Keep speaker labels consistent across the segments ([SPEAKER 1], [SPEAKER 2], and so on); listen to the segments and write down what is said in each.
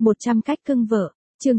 [SPEAKER 1] 100 cách cưng vợ, chương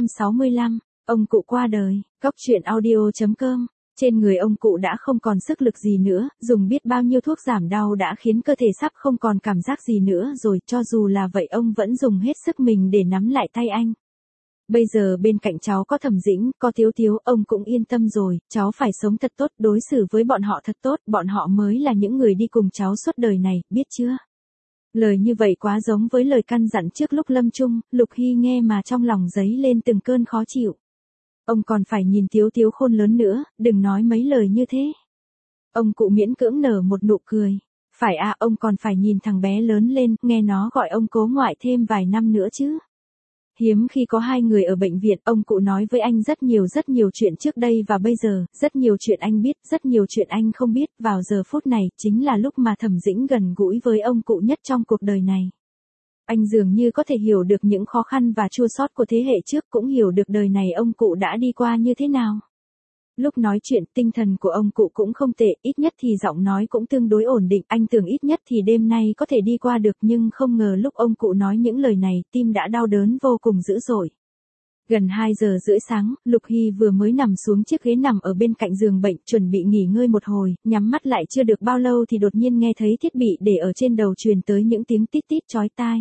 [SPEAKER 1] 665, ông cụ qua đời, Góc truyện audio.com. Trên người ông cụ đã không còn sức lực gì nữa, dùng biết bao nhiêu thuốc giảm đau đã khiến cơ thể sắp không còn cảm giác gì nữa rồi, cho dù là vậy ông vẫn dùng hết sức mình để nắm lại tay anh. Bây giờ bên cạnh cháu có Thẩm Dĩnh, có Tiếu Tiếu, ông cũng yên tâm rồi, cháu phải sống thật tốt, đối xử với bọn họ thật tốt, bọn họ mới là những người đi cùng cháu suốt đời này, biết chưa? Lời như vậy quá giống với lời căn dặn trước lúc lâm chung, Lục Hy nghe mà trong lòng dấy lên từng cơn khó chịu. Ông còn phải nhìn Tiếu Tiếu khôn lớn nữa, đừng nói mấy lời như thế. Ông cụ miễn cưỡng nở một nụ cười. Phải à, ông còn phải nhìn thằng bé lớn lên, nghe nó gọi ông cố ngoại thêm vài năm nữa chứ. Hiếm khi có hai người ở bệnh viện, ông cụ nói với anh rất nhiều chuyện trước đây và bây giờ, rất nhiều chuyện anh biết, rất nhiều chuyện anh không biết, vào giờ phút này, chính là lúc mà Thẩm Dĩnh gần gũi với ông cụ nhất trong cuộc đời này. Anh dường như có thể hiểu được những khó khăn và chua xót của thế hệ trước, cũng hiểu được đời này ông cụ đã đi qua như thế nào. Lúc nói chuyện, tinh thần của ông cụ cũng không tệ, ít nhất thì giọng nói cũng tương đối ổn định, anh tưởng ít nhất thì đêm nay có thể đi qua được, nhưng không ngờ lúc ông cụ nói những lời này, tim đã đau đớn vô cùng dữ dội. Gần 2 giờ rưỡi sáng, Lục Hy vừa mới nằm xuống chiếc ghế nằm ở bên cạnh giường bệnh, chuẩn bị nghỉ ngơi một hồi, nhắm mắt lại chưa được bao lâu thì đột nhiên nghe thấy thiết bị để ở trên đầu truyền tới những tiếng tít tít chói tai.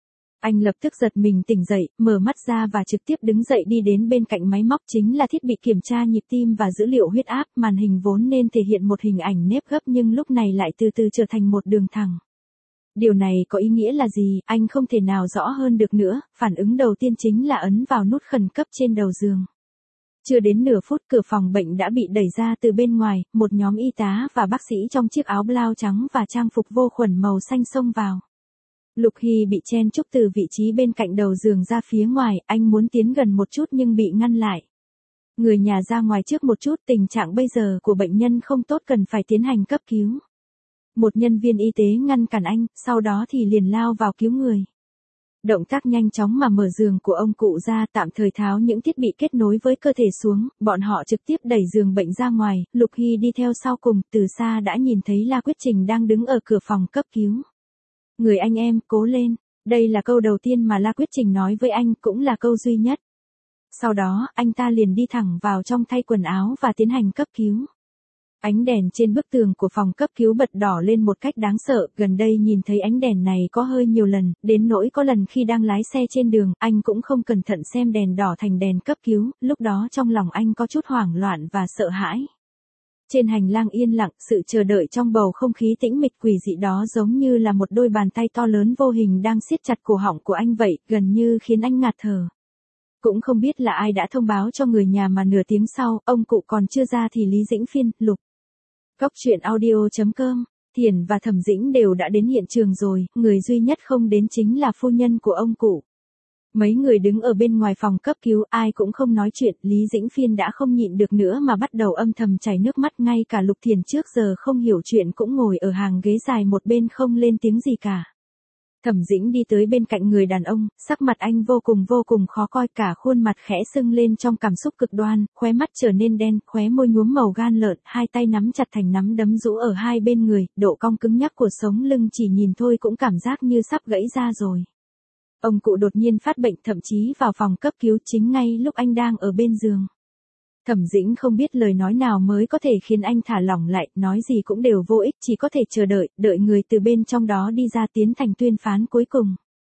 [SPEAKER 1] Anh lập tức giật mình tỉnh dậy, mở mắt ra và trực tiếp đứng dậy đi đến bên cạnh máy móc, chính là thiết bị kiểm tra nhịp tim và dữ liệu huyết áp, màn hình vốn nên thể hiện một hình ảnh nếp gấp nhưng lúc này lại từ từ trở thành một đường thẳng. Điều này có ý nghĩa là gì, anh không thể nào rõ hơn được nữa, phản ứng đầu tiên chính là ấn vào nút khẩn cấp trên đầu giường. Chưa đến nửa phút cửa phòng bệnh đã bị đẩy ra từ bên ngoài, một nhóm y tá và bác sĩ trong chiếc áo blau trắng và trang phục vô khuẩn màu xanh xông vào. Lục Hy bị chen chúc từ vị trí bên cạnh đầu giường ra phía ngoài, anh muốn tiến gần một chút nhưng bị ngăn lại. Người nhà ra ngoài trước một chút, tình trạng bây giờ của bệnh nhân không tốt, cần phải tiến hành cấp cứu. Một nhân viên y tế ngăn cản anh, sau đó thì liền lao vào cứu người. Động tác nhanh chóng mà mở giường của ông cụ ra, tạm thời tháo những thiết bị kết nối với cơ thể xuống, bọn họ trực tiếp đẩy giường bệnh ra ngoài, Lục Hy đi theo sau cùng, từ xa đã nhìn thấy La Quyết Trình đang đứng ở cửa phòng cấp cứu. Người anh em, cố lên, đây là câu đầu tiên mà La Quyết Trình nói với anh, cũng là câu duy nhất. Sau đó, anh ta liền đi thẳng vào trong thay quần áo và tiến hành cấp cứu. Ánh đèn trên bức tường của phòng cấp cứu bật đỏ lên một cách đáng sợ, gần đây nhìn thấy ánh đèn này có hơi nhiều lần, đến nỗi có lần khi đang lái xe trên đường, anh cũng không cẩn thận xem đèn đỏ thành đèn cấp cứu, lúc đó trong lòng anh có chút hoảng loạn và sợ hãi. Trên hành lang yên lặng, sự chờ đợi trong bầu không khí tĩnh mịch quỷ dị đó giống như là một đôi bàn tay to lớn vô hình đang siết chặt cổ họng của anh vậy, gần như khiến anh ngạt thở. Cũng không biết là ai đã thông báo cho người nhà mà nửa tiếng sau, ông cụ còn chưa ra thì Lý Dĩnh Phiên, Lục. Góc truyện audio.com, Thiền và Thẩm Dĩnh đều đã đến hiện trường rồi, người duy nhất không đến chính là phu nhân của ông cụ. Mấy người đứng ở bên ngoài phòng cấp cứu, ai cũng không nói chuyện, Lý Dĩnh Phiên đã không nhịn được nữa mà bắt đầu âm thầm chảy nước mắt, ngay cả Lục Thiền trước giờ không hiểu chuyện cũng ngồi ở hàng ghế dài một bên không lên tiếng gì cả. Thẩm Dĩnh đi tới bên cạnh người đàn ông, sắc mặt anh vô cùng khó coi, cả khuôn mặt khẽ sưng lên trong cảm xúc cực đoan, khóe mắt trở nên đen, khóe môi nhuốm màu gan lợn, hai tay nắm chặt thành nắm đấm rũ ở hai bên người, độ cong cứng nhắc của sống lưng chỉ nhìn thôi cũng cảm giác như sắp gãy ra rồi. Ông cụ đột nhiên phát bệnh, thậm chí vào phòng cấp cứu chính ngay lúc anh đang ở bên giường. Thẩm Dĩnh không biết lời nói nào mới có thể khiến anh thả lỏng lại, nói gì cũng đều vô ích, chỉ có thể chờ đợi người từ bên trong đó đi ra tiến hành tuyên phán cuối cùng.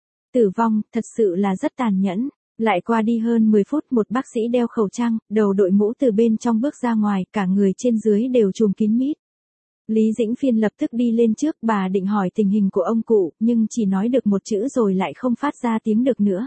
[SPEAKER 1] Tử vong, thật sự là rất tàn nhẫn. Lại qua đi hơn 10 phút, một bác sĩ đeo khẩu trang, đầu đội mũ từ bên trong bước ra ngoài, cả người trên dưới đều trùm kín mít. Lý Dĩnh Phiên lập tức đi lên trước, bà định hỏi tình hình của ông cụ, nhưng chỉ nói được một chữ rồi lại không phát ra tiếng được nữa.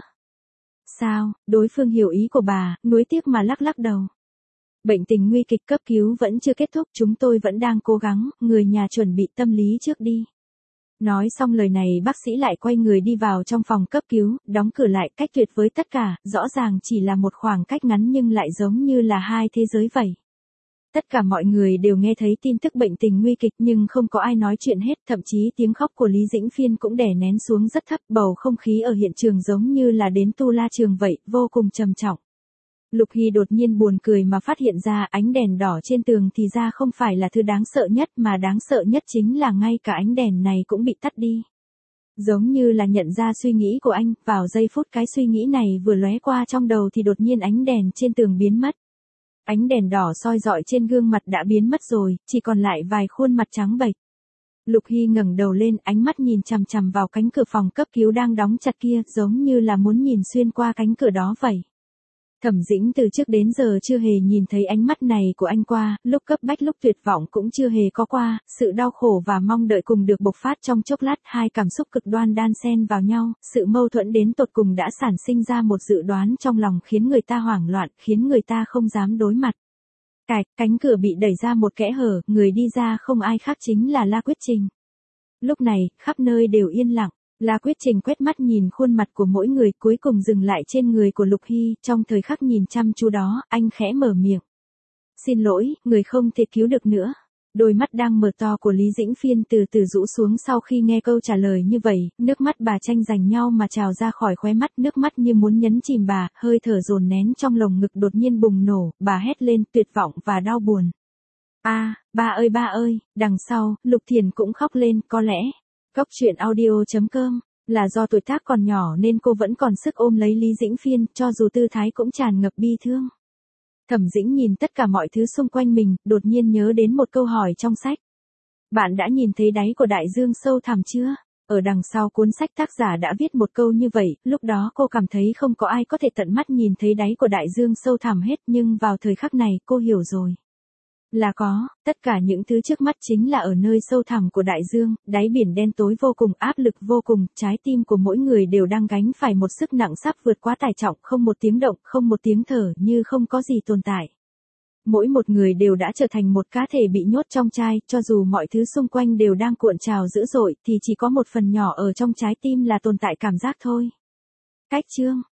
[SPEAKER 1] Sao, đối phương hiểu ý của bà, nuối tiếc mà lắc đầu. Bệnh tình nguy kịch, cấp cứu vẫn chưa kết thúc, chúng tôi vẫn đang cố gắng, người nhà chuẩn bị tâm lý trước đi. Nói xong lời này bác sĩ lại quay người đi vào trong phòng cấp cứu, đóng cửa lại, cách tuyệt với tất cả, rõ ràng chỉ là một khoảng cách ngắn nhưng lại giống như là hai thế giới vậy. Tất cả mọi người đều nghe thấy tin tức bệnh tình nguy kịch nhưng không có ai nói chuyện hết, thậm chí tiếng khóc của Lý Dĩnh Phiên cũng đè nén xuống rất thấp, bầu không khí ở hiện trường giống như là đến tu la trường vậy, vô cùng trầm trọng. Lục Hy đột nhiên buồn cười mà phát hiện ra ánh đèn đỏ trên tường thì ra không phải là thứ đáng sợ nhất, mà đáng sợ nhất chính là ngay cả ánh đèn này cũng bị tắt đi. Giống như là nhận ra suy nghĩ của anh, vào giây phút cái suy nghĩ này vừa lóe qua trong đầu thì đột nhiên ánh đèn trên tường biến mất. Ánh đèn đỏ soi rọi trên gương mặt đã biến mất rồi, chỉ còn lại vài khuôn mặt trắng bệch. Lục Hy ngẩng đầu lên, ánh mắt nhìn chằm chằm vào cánh cửa phòng cấp cứu đang đóng chặt kia, giống như là muốn nhìn xuyên qua cánh cửa đó vậy. Thẩm Dĩnh từ trước đến giờ chưa hề nhìn thấy ánh mắt này của anh qua, lúc cấp bách lúc tuyệt vọng cũng chưa hề có qua, sự đau khổ và mong đợi cùng được bộc phát trong chốc lát, hai cảm xúc cực đoan đan xen vào nhau, sự mâu thuẫn đến tột cùng đã sản sinh ra một dự đoán trong lòng khiến người ta hoảng loạn, khiến người ta không dám đối mặt. Cánh cửa bị đẩy ra một kẽ hở, người đi ra không ai khác chính là La Quyết Trình. Lúc này, khắp nơi đều yên lặng. La Quyết Trình quét mắt nhìn khuôn mặt của mỗi người, cuối cùng dừng lại trên người của Lục Hy, trong thời khắc nhìn chăm chú đó, anh khẽ mở miệng. Xin lỗi, người không thể cứu được nữa. Đôi mắt đang mở to của Lý Dĩnh Phiên từ từ rũ xuống sau khi nghe câu trả lời như vậy, nước mắt bà tranh giành nhau mà trào ra khỏi khóe mắt, nước mắt như muốn nhấn chìm bà, hơi thở dồn nén trong lồng ngực đột nhiên bùng nổ, bà hét lên tuyệt vọng và đau buồn. Ba ơi, đằng sau, Lục Thiền cũng khóc lên, có lẽ. Góc truyện audio.com, là do tuổi tác còn nhỏ nên cô vẫn còn sức ôm lấy Lý Dĩnh Phiên, cho dù tư thái cũng tràn ngập bi thương. Thẩm Dĩnh nhìn tất cả mọi thứ xung quanh mình, đột nhiên nhớ đến một câu hỏi trong sách. Bạn đã nhìn thấy đáy của đại dương sâu thẳm chưa? Ở đằng sau cuốn sách tác giả đã viết một câu như vậy, lúc đó cô cảm thấy không có ai có thể tận mắt nhìn thấy đáy của đại dương sâu thẳm hết, nhưng vào thời khắc này cô hiểu rồi. Là có, tất cả những thứ trước mắt chính là ở nơi sâu thẳm của đại dương, đáy biển đen tối vô cùng, áp lực vô cùng, trái tim của mỗi người đều đang gánh phải một sức nặng sắp vượt quá tải trọng, không một tiếng động, không một tiếng thở, như không có gì tồn tại. Mỗi một người đều đã trở thành một cá thể bị nhốt trong chai, cho dù mọi thứ xung quanh đều đang cuộn trào dữ dội, thì chỉ có một phần nhỏ ở trong trái tim là tồn tại cảm giác thôi. Cách chương